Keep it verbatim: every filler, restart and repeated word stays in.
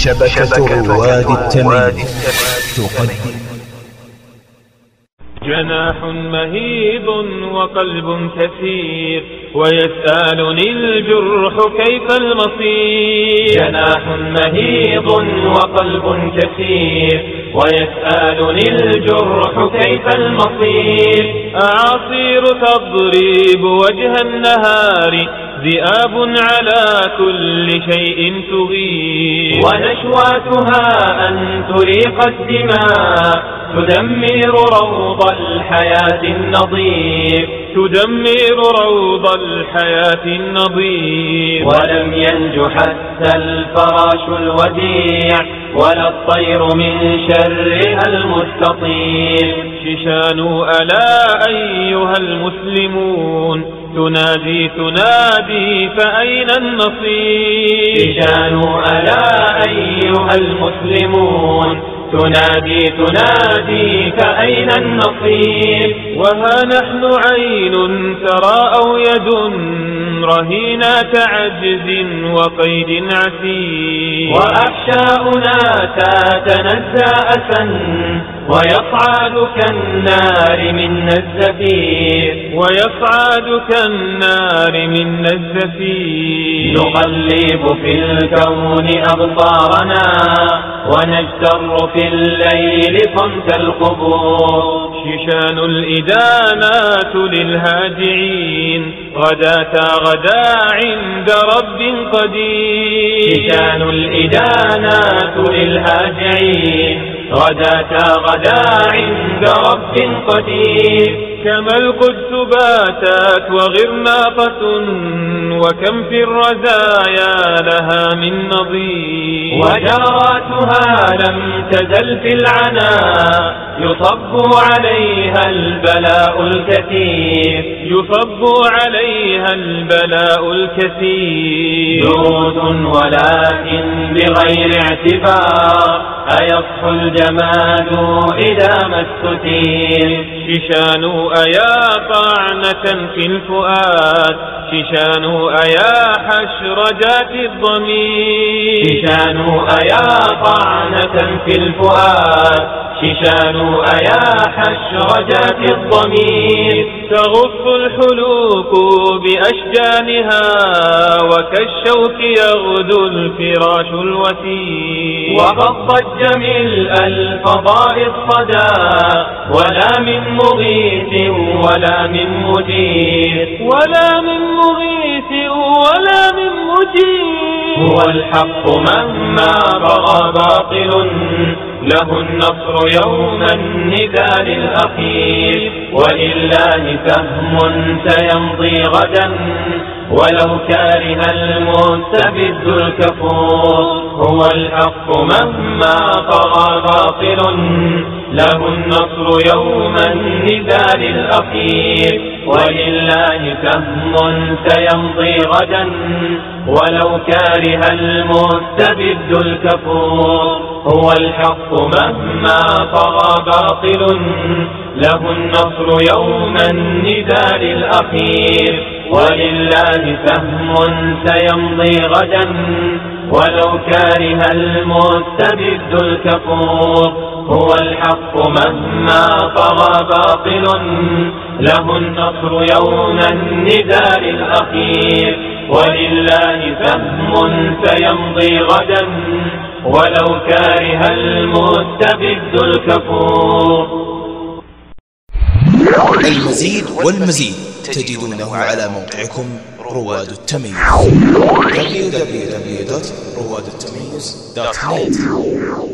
شبكة رواد التمييز تقدم جناح مهيب وقلب كثير ويسألني الجرح كيف المصير. جناح مهيب وقلب كثير ويسألني الجرح كيف المصير. أعاصير تضرب وجه النهار ذئاب على كل شيء تغير. ونشواتها أن تريق الدماء تدمر روض الحياة النظيف. تدمر روض الحياة النظيف. ولم ينج حتى الفراش الوديع ولا الطير من شرها المستطيل. شيشان ألا أيها المسلمون تنادي تنادي فأين النصير. شيشان ألا أيها المسلمون تنادي تنادي فأين النصير. وها نحن عين ترى أو يد رهينة عجز وقيد عسير. وأحشاؤنا تتنزى أسا ويصعد كالنار منا الزفير. ويصعد كالنار منا الزفير. نقلب في الكون أبصارنا ونجتر في الليل صمت القبور. شيشان الإدانات للهاجعين غداة غدا عند رب قدير. شيشان الإدانات للهاجعين غداة غدا عند رب قدير. كما القدس باتت وغرناطة وكم في الرزايا لها من نظير. وجاراتها لم تزل في العناء يصب عليها البلاء الكثير. يصب عليها البلاء الكثير. جود ولكن بغير اعتبار أيصح الجمال إذا ما استثير. شيشان أيا طعنة في الفؤاد. شيشان أيا حشرجات الضمير. شيشان أيا طعنة في الفؤاد. شيشان أيا حشرجات الضمير. تغص الحلوق بأشجانها وكالشوك يغدو الفراش الوثير. وقد ضج ملء الفضاء الصدى ولا من مغيث ولا من مجير. ولا من مغيث ولا من مجير. هو الحق مهما بغى باطل له النصر يوم النداء الأخير. ولله سهم سيمضي غدا ولو كاره المستبد الكفور. هو الحق مهما طغى باطل له النصر يوم النداء الأخير. ولله سهم سيمضي غدا ولو كاره المستبد الكفور. هو الحق مهما طغى باطل له النصر يوم النداء الأخير. ولله سهم سيمضي غدا ولو كاره المستبد الكفور. هو الحق مهما طغى باطل له النصر يوم النداء الأخير. ولله سهم سيمضي غدا ولو كاره المستبد الكفور. المزيد والمزيد تجدونه على موقعكم رواد التمييز دبليو دبليو دبليو دوت رواد التمييز دوت نت.